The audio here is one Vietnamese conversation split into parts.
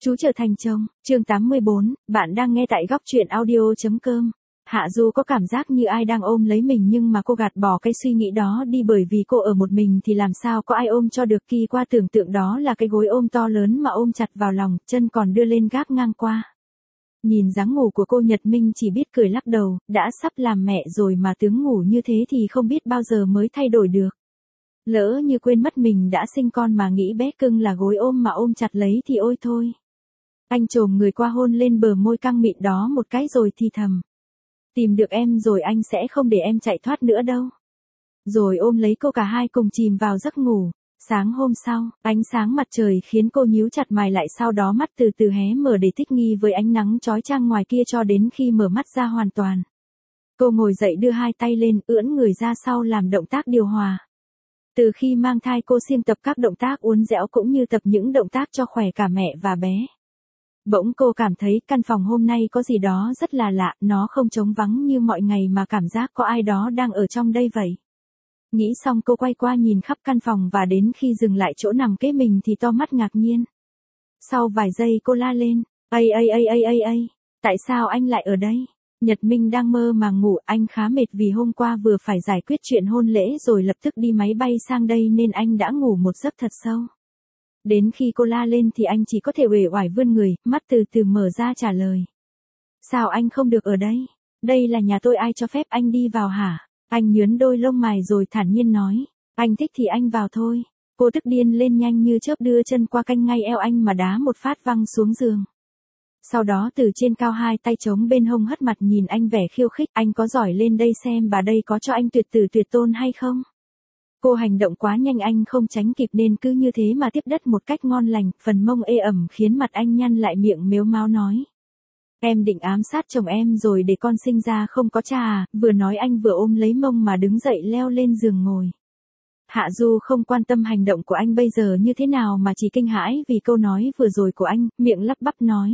Chú trở thành chồng, chương 84, bạn đang nghe tại góc truyện audio.com. Hạ Du có cảm giác như ai đang ôm lấy mình nhưng mà cô gạt bỏ cái suy nghĩ đó đi bởi vì cô ở một mình thì làm sao có ai ôm cho được. Kỳ qua tưởng tượng đó là cái gối ôm to lớn mà ôm chặt vào lòng, chân còn đưa lên gác ngang qua. Nhìn dáng ngủ của cô Nhật Minh chỉ biết cười lắc đầu, đã sắp làm mẹ rồi mà tướng ngủ như thế thì không biết bao giờ mới thay đổi được. Lỡ như quên mất mình đã sinh con mà nghĩ bé cưng là gối ôm mà ôm chặt lấy thì ôi thôi. Anh chồm người qua hôn lên bờ môi căng mịn đó một cái rồi thì thầm. Tìm được em rồi anh sẽ không để em chạy thoát nữa đâu. Rồi ôm lấy cô, cả hai cùng chìm vào giấc ngủ. Sáng hôm sau, ánh sáng mặt trời khiến cô nhíu chặt mày lại, sau đó mắt từ từ hé mở để thích nghi với ánh nắng chói chang ngoài kia cho đến khi mở mắt ra hoàn toàn. Cô ngồi dậy đưa hai tay lên, ưỡn người ra sau làm động tác điều hòa. Từ khi mang thai cô siêng tập các động tác uốn dẻo cũng như tập những động tác cho khỏe cả mẹ và bé. Bỗng cô cảm thấy căn phòng hôm nay có gì đó rất là lạ, nó không trống vắng như mọi ngày mà cảm giác có ai đó đang ở trong đây vậy. Nghĩ xong cô quay qua nhìn khắp căn phòng và đến khi dừng lại chỗ nằm kế mình thì to mắt ngạc nhiên. Sau vài giây cô la lên, ây, tại sao anh lại ở đây? Nhật Minh đang mơ màng ngủ, anh khá mệt vì hôm qua vừa phải giải quyết chuyện hôn lễ rồi lập tức đi máy bay sang đây nên anh đã ngủ một giấc thật sâu. Đến khi cô la lên thì anh chỉ có thể uể oải vươn người, mắt từ từ mở ra trả lời. Sao anh không được ở đây? Đây là nhà tôi, ai cho phép anh đi vào hả? Anh nhướng đôi lông mày rồi thản nhiên nói. Anh thích thì anh vào thôi. Cô tức điên lên, nhanh như chớp đưa chân qua canh ngay eo anh mà đá một phát văng xuống giường. Sau đó từ trên cao hai tay chống bên hông hất mặt nhìn anh vẻ khiêu khích. Anh có giỏi lên đây xem bà đây có cho anh tuyệt tử tuyệt tôn hay không? Cô hành động quá nhanh, anh không tránh kịp nên cứ như thế mà tiếp đất một cách ngon lành, phần mông ê ẩm khiến mặt anh nhăn lại, miệng mếu máo nói. Em định ám sát chồng em rồi để con sinh ra không có cha à? Vừa nói anh vừa ôm lấy mông mà đứng dậy leo lên giường ngồi. Hạ Du không quan tâm hành động của anh bây giờ như thế nào mà chỉ kinh hãi vì câu nói vừa rồi của anh, miệng lắp bắp nói.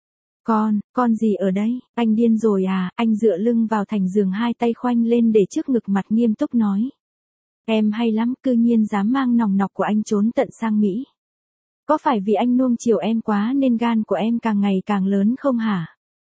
Con gì ở đây? Anh điên rồi à? Anh dựa lưng vào thành giường, hai tay khoanh lên để trước ngực, mặt nghiêm túc nói. Em hay lắm, cư nhiên dám mang nòng nọc của anh trốn tận sang Mỹ. Có phải vì anh nuông chiều em quá nên gan của em càng ngày càng lớn không hả?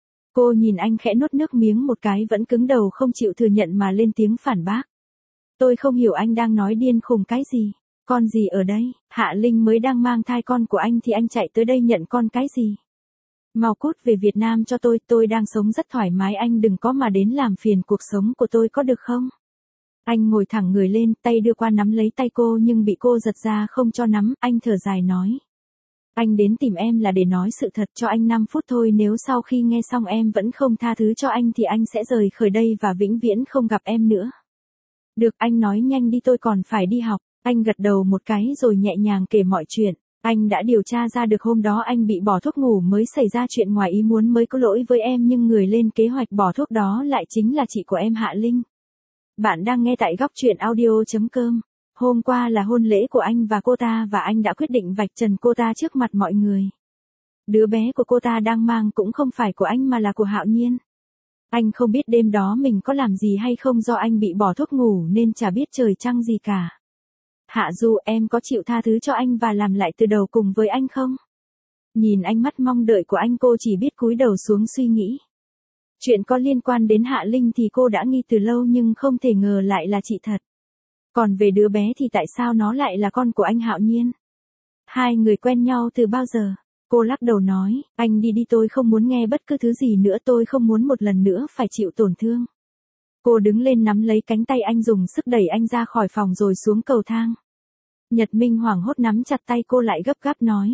Cô nhìn anh khẽ nuốt nước miếng một cái, vẫn cứng đầu không chịu thừa nhận mà lên tiếng phản bác. Tôi không hiểu anh đang nói điên khùng cái gì. Con gì ở đây? Hạ Linh mới đang mang thai con của anh thì anh chạy tới đây nhận con cái gì? Mau cút về Việt Nam cho tôi đang sống rất thoải mái, anh đừng có mà đến làm phiền cuộc sống của tôi có được không? Anh ngồi thẳng người lên, tay đưa qua nắm lấy tay cô nhưng bị cô giật ra không cho nắm, anh thở dài nói. Anh đến tìm em là để nói sự thật, cho anh 5 phút thôi, nếu sau khi nghe xong em vẫn không tha thứ cho anh thì anh sẽ rời khỏi đây và vĩnh viễn không gặp em nữa. Được, anh nói nhanh đi, tôi còn phải đi học. Anh gật đầu một cái rồi nhẹ nhàng kể mọi chuyện. Anh đã điều tra ra được hôm đó anh bị bỏ thuốc ngủ mới xảy ra chuyện ngoài ý muốn mới có lỗi với em, nhưng người lên kế hoạch bỏ thuốc đó lại chính là chị của em, Hạ Linh. Bạn đang nghe tại góc truyện audio.com. Hôm qua là hôn lễ của anh và cô ta và anh đã quyết định vạch trần cô ta trước mặt mọi người. Đứa bé của cô ta đang mang cũng không phải của anh mà là của Hạo Nhiên. Anh không biết đêm đó mình có làm gì hay không, do anh bị bỏ thuốc ngủ nên chả biết trời trăng gì cả. Hạ Du, em có chịu tha thứ cho anh và làm lại từ đầu cùng với anh không? Nhìn ánh mắt mong đợi của anh, cô chỉ biết cúi đầu xuống suy nghĩ. Chuyện có liên quan đến Hạ Linh thì cô đã nghi từ lâu nhưng không thể ngờ lại là chị thật. Còn về đứa bé thì tại sao nó lại là con của anh Hạo Nhiên? Hai người quen nhau từ bao giờ? Cô lắc đầu nói, anh đi đi, tôi không muốn nghe bất cứ thứ gì nữa, tôi không muốn một lần nữa phải chịu tổn thương. Cô đứng lên nắm lấy cánh tay anh, dùng sức đẩy anh ra khỏi phòng rồi xuống cầu thang. Nhật Minh hoảng hốt nắm chặt tay cô lại, gấp gáp nói.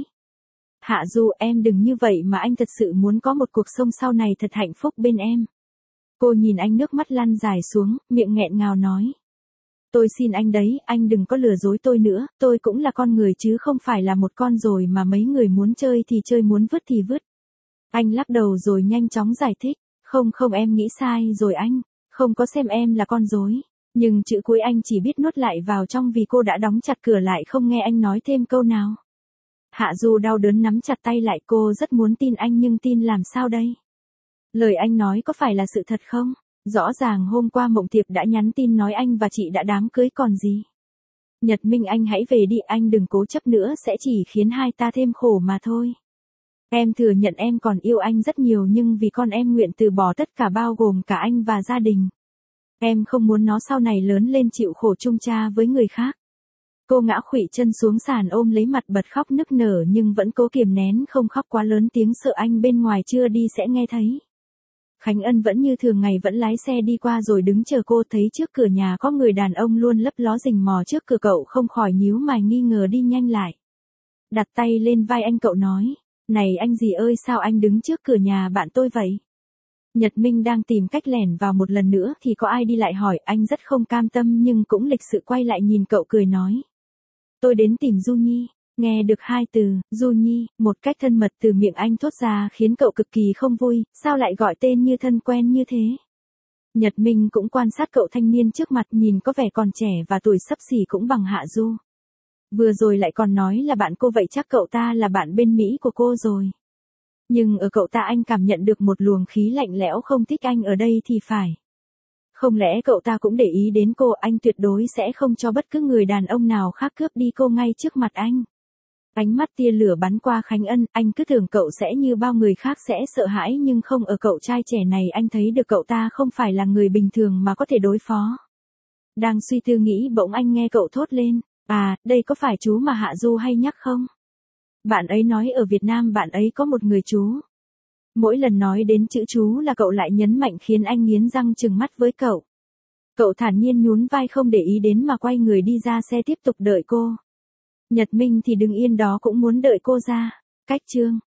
Hạ Du, em đừng như vậy mà, anh thật sự muốn có một cuộc sống sau này thật hạnh phúc bên em. Cô nhìn anh, nước mắt lăn dài xuống, miệng nghẹn ngào nói. Tôi xin anh đấy, anh đừng có lừa dối tôi nữa, tôi cũng là con người chứ không phải là một con rồi mà mấy người muốn chơi thì chơi, muốn vứt thì vứt. Anh lắc đầu rồi nhanh chóng giải thích. Không, em nghĩ sai rồi, anh không có xem em là con rối. Nhưng chữ cuối anh chỉ biết nuốt lại vào trong vì cô đã đóng chặt cửa lại, không nghe anh nói thêm câu nào. Hạ Du đau đớn nắm chặt tay lại, cô rất muốn tin anh nhưng tin làm sao đây? Lời anh nói có phải là sự thật không? Rõ ràng hôm qua Mộng Tiệp đã nhắn tin nói anh và chị đã đám cưới còn gì. Nhật Minh, anh hãy về đi, anh đừng cố chấp nữa, sẽ chỉ khiến hai ta thêm khổ mà thôi. Em thừa nhận em còn yêu anh rất nhiều nhưng vì con em nguyện từ bỏ tất cả bao gồm cả anh và gia đình. Em không muốn nó sau này lớn lên chịu khổ chung cha với người khác. Cô ngã khuỵu chân xuống sàn ôm lấy mặt bật khóc nức nở nhưng vẫn cố kiềm nén không khóc quá lớn tiếng sợ anh bên ngoài chưa đi sẽ nghe thấy. Khánh Ân vẫn như thường ngày vẫn lái xe đi qua rồi đứng chờ cô, thấy trước cửa nhà có người đàn ông luôn lấp ló rình mò trước cửa, cậu không khỏi nhíu mày nghi ngờ đi nhanh lại. Đặt tay lên vai anh cậu nói, này anh gì ơi sao anh đứng trước cửa nhà bạn tôi vậy? Nhật Minh đang tìm cách lẻn vào một lần nữa thì có ai đi lại hỏi, anh rất không cam tâm nhưng cũng lịch sự quay lại nhìn cậu cười nói. Tôi đến tìm Du Nhi. Nghe được hai từ, Du Nhi, một cách thân mật từ miệng anh thốt ra khiến cậu cực kỳ không vui, sao lại gọi tên như thân quen như thế. Nhật Minh cũng quan sát cậu thanh niên trước mặt, nhìn có vẻ còn trẻ và tuổi xấp xỉ cũng bằng Hạ Du. Vừa rồi lại còn nói là bạn cô, vậy chắc cậu ta là bạn bên Mỹ của cô rồi. Nhưng ở cậu ta anh cảm nhận được một luồng khí lạnh lẽo không thích anh ở đây thì phải. Không lẽ cậu ta cũng để ý đến cô, anh tuyệt đối sẽ không cho bất cứ người đàn ông nào khác cướp đi cô ngay trước mặt anh. Ánh mắt tia lửa bắn qua Khánh Ân, anh cứ tưởng cậu sẽ như bao người khác sẽ sợ hãi nhưng không, ở cậu trai trẻ này anh thấy được cậu ta không phải là người bình thường mà có thể đối phó. Đang suy tư nghĩ bỗng anh nghe cậu thốt lên, à, đây có phải chú mà Hạ Du hay nhắc không? Bạn ấy nói ở Việt Nam bạn ấy có một người chú. Mỗi lần nói đến chữ chú là cậu lại nhấn mạnh khiến anh nghiến răng trừng mắt với cậu. Cậu thản nhiên nhún vai không để ý đến mà quay người đi ra xe tiếp tục đợi cô. Nhật Minh thì đứng yên đó cũng muốn đợi cô ra. Cách chương